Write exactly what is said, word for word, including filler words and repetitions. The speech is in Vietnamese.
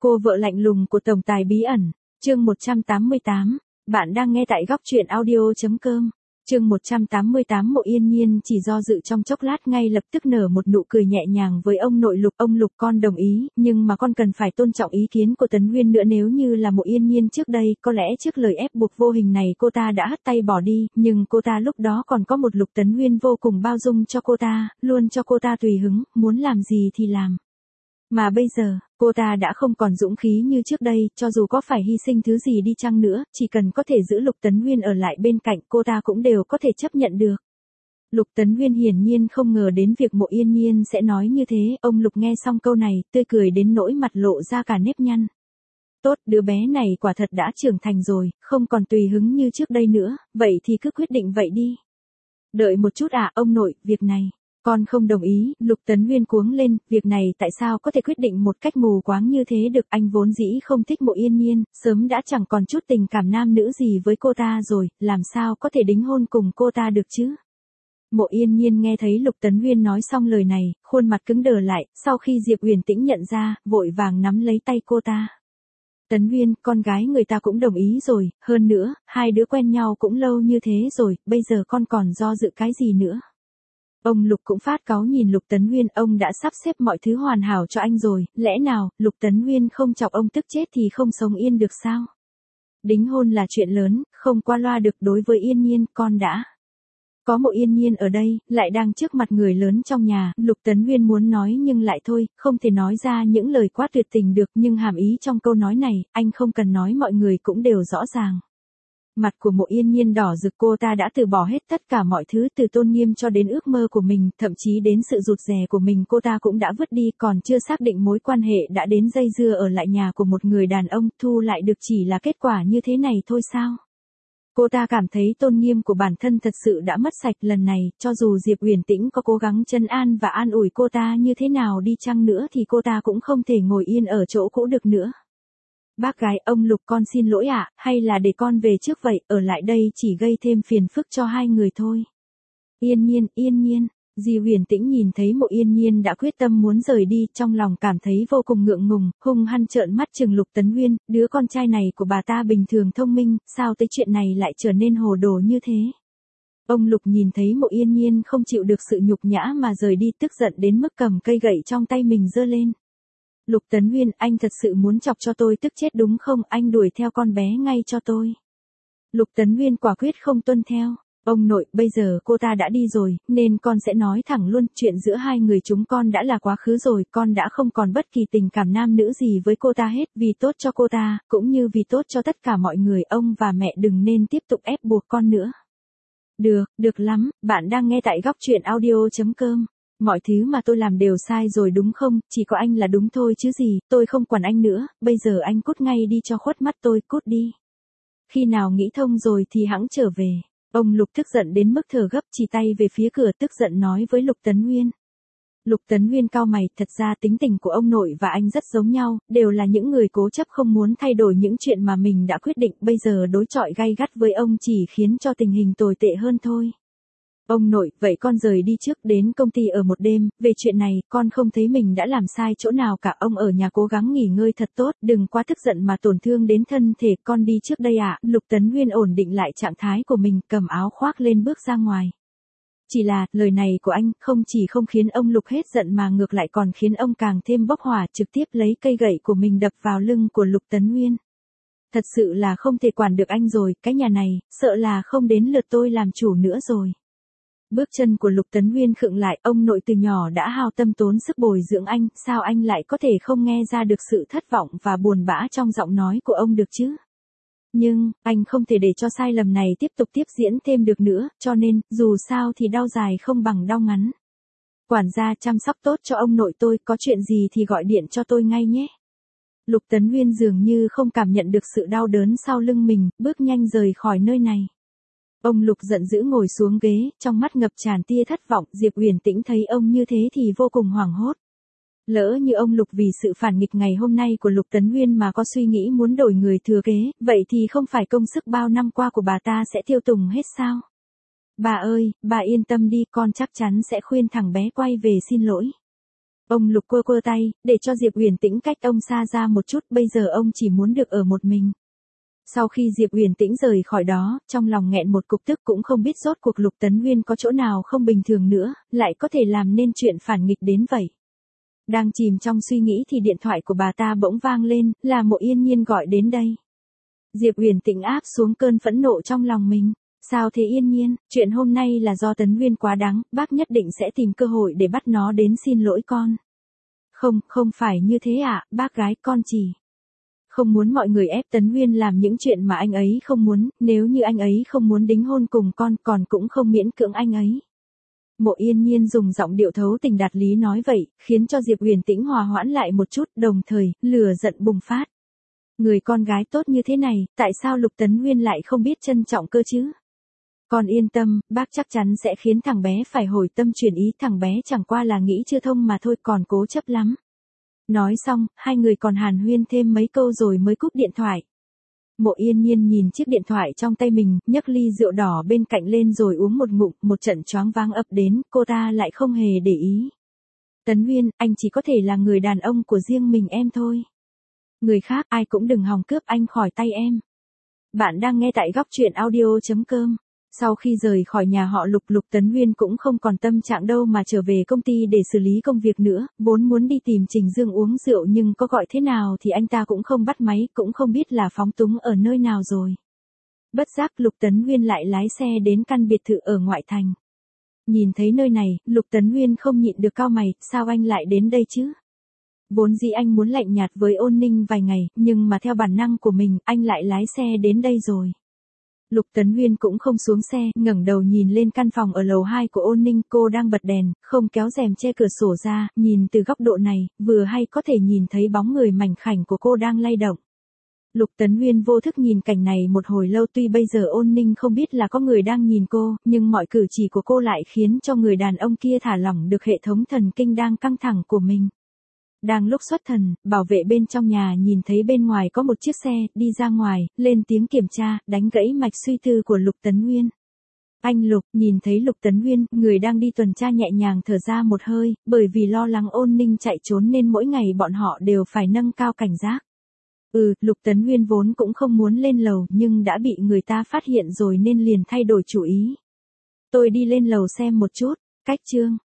Cô vợ lạnh lùng của tổng tài bí ẩn, chương một trăm tám mươi tám, bạn đang nghe tại góc truyện audio.com. Chương một trăm tám mươi tám. Mộ Yên Nhiên chỉ do dự trong chốc lát ngay lập tức nở một nụ cười nhẹ nhàng với ông nội Lục. Ông Lục, con đồng ý, nhưng mà con cần phải tôn trọng ý kiến của Tấn Nguyên nữa. Nếu như là Mộ Yên Nhiên trước đây, có lẽ trước lời ép buộc vô hình này cô ta đã hất tay bỏ đi, nhưng cô ta lúc đó còn có một Lục Tấn Nguyên vô cùng bao dung cho cô ta, luôn cho cô ta tùy hứng, muốn làm gì thì làm. Mà bây giờ, cô ta đã không còn dũng khí như trước đây, cho dù có phải hy sinh thứ gì đi chăng nữa, chỉ cần có thể giữ Lục Tấn Nguyên ở lại bên cạnh cô ta cũng đều có thể chấp nhận được. Lục Tấn Nguyên hiển nhiên không ngờ đến việc Mộ Yên Nhiên sẽ nói như thế, ông Lục nghe xong câu này, tươi cười đến nỗi mặt lộ ra cả nếp nhăn. Tốt, đứa bé này quả thật đã trưởng thành rồi, không còn tùy hứng như trước đây nữa, vậy thì cứ quyết định vậy đi. Đợi một chút à, ông nội, việc này. Con không đồng ý. Lục Tấn Nguyên cuống lên, việc này tại sao có thể quyết định một cách mù quáng như thế được, anh vốn dĩ không thích Mộ Yên Nhiên, sớm đã chẳng còn chút tình cảm nam nữ gì với cô ta rồi, làm sao có thể đính hôn cùng cô ta được chứ. Mộ Yên Nhiên nghe thấy Lục Tấn Nguyên nói xong lời này, khuôn mặt cứng đờ lại, sau khi Diệp Uyển Tĩnh nhận ra, vội vàng nắm lấy tay cô ta. Tấn Nguyên, con gái người ta cũng đồng ý rồi, hơn nữa, hai đứa quen nhau cũng lâu như thế rồi, bây giờ con còn do dự cái gì nữa. Ông Lục cũng phát cáu nhìn Lục Tấn Nguyên, ông đã sắp xếp mọi thứ hoàn hảo cho anh rồi, lẽ nào, Lục Tấn Nguyên không chọc ông tức chết thì không sống yên được sao? Đính hôn là chuyện lớn, không qua loa được. Đối với Yên Nhiên, con đã có Mộ Yên Nhiên ở đây, lại đang trước mặt người lớn trong nhà, Lục Tấn Nguyên muốn nói nhưng lại thôi, không thể nói ra những lời quá tuyệt tình được, nhưng hàm ý trong câu nói này, anh không cần nói mọi người cũng đều rõ ràng. Mặt của Mộ Yên Nhiên đỏ rực, cô ta đã từ bỏ hết tất cả mọi thứ, từ tôn nghiêm cho đến ước mơ của mình, thậm chí đến sự rụt rè của mình cô ta cũng đã vứt đi, còn chưa xác định mối quan hệ đã đến dây dưa ở lại nhà của một người đàn ông, thu lại được chỉ là kết quả như thế này thôi sao? Cô ta cảm thấy tôn nghiêm của bản thân thật sự đã mất sạch. Lần này, cho dù Diệp Uyển Tĩnh có cố gắng trấn an và an ủi cô ta như thế nào đi chăng nữa thì cô ta cũng không thể ngồi yên ở chỗ cũ được nữa. Bác gái, ông Lục, con xin lỗi ạ, hay là để con về trước vậy, ở lại đây chỉ gây thêm phiền phức cho hai người thôi. Yên Nhiên, Yên Nhiên, Diệp Uyển Tĩnh nhìn thấy Mộ Yên Nhiên đã quyết tâm muốn rời đi, trong lòng cảm thấy vô cùng ngượng ngùng, hung hăng trợn mắt trừng Lục Tấn Nguyên, đứa con trai này của bà ta bình thường thông minh, sao tới chuyện này lại trở nên hồ đồ như thế. Ông Lục nhìn thấy Mộ Yên Nhiên không chịu được sự nhục nhã mà rời đi, tức giận đến mức cầm cây gậy trong tay mình giơ lên. Lục Tấn Nguyên, anh thật sự muốn chọc cho tôi tức chết đúng không, anh đuổi theo con bé ngay cho tôi. Lục Tấn Nguyên quả quyết không tuân theo. Ông nội, bây giờ cô ta đã đi rồi, nên con sẽ nói thẳng luôn, chuyện giữa hai người chúng con đã là quá khứ rồi, con đã không còn bất kỳ tình cảm nam nữ gì với cô ta hết, vì tốt cho cô ta, cũng như vì tốt cho tất cả mọi người, ông và mẹ đừng nên tiếp tục ép buộc con nữa. Được, được lắm, bạn đang nghe tại góc truyện audio.com. Mọi thứ mà tôi làm đều sai rồi đúng không, chỉ có anh là đúng thôi chứ gì, tôi không quản anh nữa, bây giờ anh cút ngay đi cho khuất mắt tôi, cút đi. Khi nào nghĩ thông rồi thì hẵng trở về. Ông Lục tức giận đến mức thở gấp, chỉ tay về phía cửa, tức giận nói với Lục Tấn Nguyên. Lục Tấn Nguyên cau mày, thật ra tính tình của ông nội và anh rất giống nhau, đều là những người cố chấp không muốn thay đổi những chuyện mà mình đã quyết định, bây giờ đối chọi gay gắt với ông chỉ khiến cho tình hình tồi tệ hơn thôi. Ông nội, vậy con rời đi trước, đến công ty ở một đêm, về chuyện này, con không thấy mình đã làm sai chỗ nào cả, ông ở nhà cố gắng nghỉ ngơi thật tốt, đừng quá tức giận mà tổn thương đến thân thể, con đi trước đây ạ. Lục Tấn Nguyên ổn định lại trạng thái của mình, cầm áo khoác lên bước ra ngoài. Chỉ là, lời này của anh, không chỉ không khiến ông Lục hết giận mà ngược lại còn khiến ông càng thêm bốc hỏa, trực tiếp lấy cây gậy của mình đập vào lưng của Lục Tấn Nguyên. Thật sự là không thể quản được anh rồi, cái nhà này, sợ là không đến lượt tôi làm chủ nữa rồi. Bước chân của Lục Tấn Nguyên khựng lại, ông nội từ nhỏ đã hao tâm tốn sức bồi dưỡng anh, sao anh lại có thể không nghe ra được sự thất vọng và buồn bã trong giọng nói của ông được chứ? Nhưng, anh không thể để cho sai lầm này tiếp tục tiếp diễn thêm được nữa, cho nên, dù sao thì đau dài không bằng đau ngắn. Quản gia chăm sóc tốt cho ông nội tôi, có chuyện gì thì gọi điện cho tôi ngay nhé. Lục Tấn Nguyên dường như không cảm nhận được sự đau đớn sau lưng mình, bước nhanh rời khỏi nơi này. Ông Lục giận dữ ngồi xuống ghế, trong mắt ngập tràn tia thất vọng, Diệp Uyển Tĩnh thấy ông như thế thì vô cùng hoảng hốt. Lỡ như ông Lục vì sự phản nghịch ngày hôm nay của Lục Tấn Nguyên mà có suy nghĩ muốn đổi người thừa kế, vậy thì không phải công sức bao năm qua của bà ta sẽ tiêu tùng hết sao? Bà ơi, bà yên tâm đi, con chắc chắn sẽ khuyên thằng bé quay về xin lỗi. Ông Lục quơ quơ tay, để cho Diệp Uyển Tĩnh cách ông xa ra một chút, bây giờ ông chỉ muốn được ở một mình. Sau khi Diệp Uyển Tĩnh rời khỏi đó, trong lòng nghẹn một cục tức cũng không biết rốt cuộc Lục Tấn Nguyên có chỗ nào không bình thường nữa, lại có thể làm nên chuyện phản nghịch đến vậy. Đang chìm trong suy nghĩ thì điện thoại của bà ta bỗng vang lên, là Mộ Yên Nhiên gọi đến đây. Diệp Uyển Tĩnh áp xuống cơn phẫn nộ trong lòng mình. Sao thế Yên Nhiên, chuyện hôm nay là do Tấn Nguyên quá đáng, bác nhất định sẽ tìm cơ hội để bắt nó đến xin lỗi con. Không, không phải như thế ạ, bác gái, con chỉ không muốn mọi người ép Tấn Nguyên làm những chuyện mà anh ấy không muốn, nếu như anh ấy không muốn đính hôn cùng con, còn cũng không miễn cưỡng anh ấy. Mộ Yên Nhiên dùng giọng điệu thấu tình đạt lý nói vậy, khiến cho Diệp Uyển Tĩnh hòa hoãn lại một chút, đồng thời, lửa giận bùng phát. Người con gái tốt như thế này, tại sao Lục Tấn Nguyên lại không biết trân trọng cơ chứ? Con yên tâm, bác chắc chắn sẽ khiến thằng bé phải hồi tâm chuyển ý, thằng bé chẳng qua là nghĩ chưa thông mà thôi, còn cố chấp lắm. Nói xong, hai người còn hàn huyên thêm mấy câu rồi mới cúp điện thoại. Mộ Yên Nhiên nhìn chiếc điện thoại trong tay mình, nhấc ly rượu đỏ bên cạnh lên rồi uống một ngụm, một trận choáng váng ập đến, cô ta lại không hề để ý. Tấn Nguyên, anh chỉ có thể là người đàn ông của riêng mình em thôi. Người khác ai cũng đừng hòng cướp anh khỏi tay em. Bạn đang nghe tại góc truyện audio chấm com. Sau khi rời khỏi nhà họ Lục, Lục Tấn Nguyên cũng không còn tâm trạng đâu mà trở về công ty để xử lý công việc nữa, vốn muốn đi tìm Trình Dương uống rượu nhưng có gọi thế nào thì anh ta cũng không bắt máy, cũng không biết là phóng túng ở nơi nào rồi. Bất giác Lục Tấn Nguyên lại lái xe đến căn biệt thự ở ngoại thành. Nhìn thấy nơi này, Lục Tấn Nguyên không nhịn được cau mày, sao anh lại đến đây chứ? Vốn dĩ anh muốn lạnh nhạt với Ôn Ninh vài ngày, nhưng mà theo bản năng của mình, anh lại lái xe đến đây rồi. Lục Tấn Nguyên cũng không xuống xe, ngẩng đầu nhìn lên căn phòng ở lầu hai của Ôn Ninh, cô đang bật đèn, không kéo rèm che cửa sổ ra, nhìn từ góc độ này, vừa hay có thể nhìn thấy bóng người mảnh khảnh của cô đang lay động. Lục Tấn Nguyên vô thức nhìn cảnh này một hồi lâu, tuy bây giờ Ôn Ninh không biết là có người đang nhìn cô, nhưng mọi cử chỉ của cô lại khiến cho người đàn ông kia thả lỏng được hệ thống thần kinh đang căng thẳng của mình. Đang lúc xuất thần, bảo vệ bên trong nhà nhìn thấy bên ngoài có một chiếc xe, đi ra ngoài, lên tiếng kiểm tra, đánh gãy mạch suy tư của Lục Tấn Nguyên. Anh Lục, nhìn thấy Lục Tấn Nguyên, người đang đi tuần tra nhẹ nhàng thở ra một hơi, bởi vì lo lắng Ôn Ninh chạy trốn nên mỗi ngày bọn họ đều phải nâng cao cảnh giác. Ừ, Lục Tấn Nguyên vốn cũng không muốn lên lầu nhưng đã bị người ta phát hiện rồi nên liền thay đổi chủ ý. Tôi đi lên lầu xem một chút, cách chương.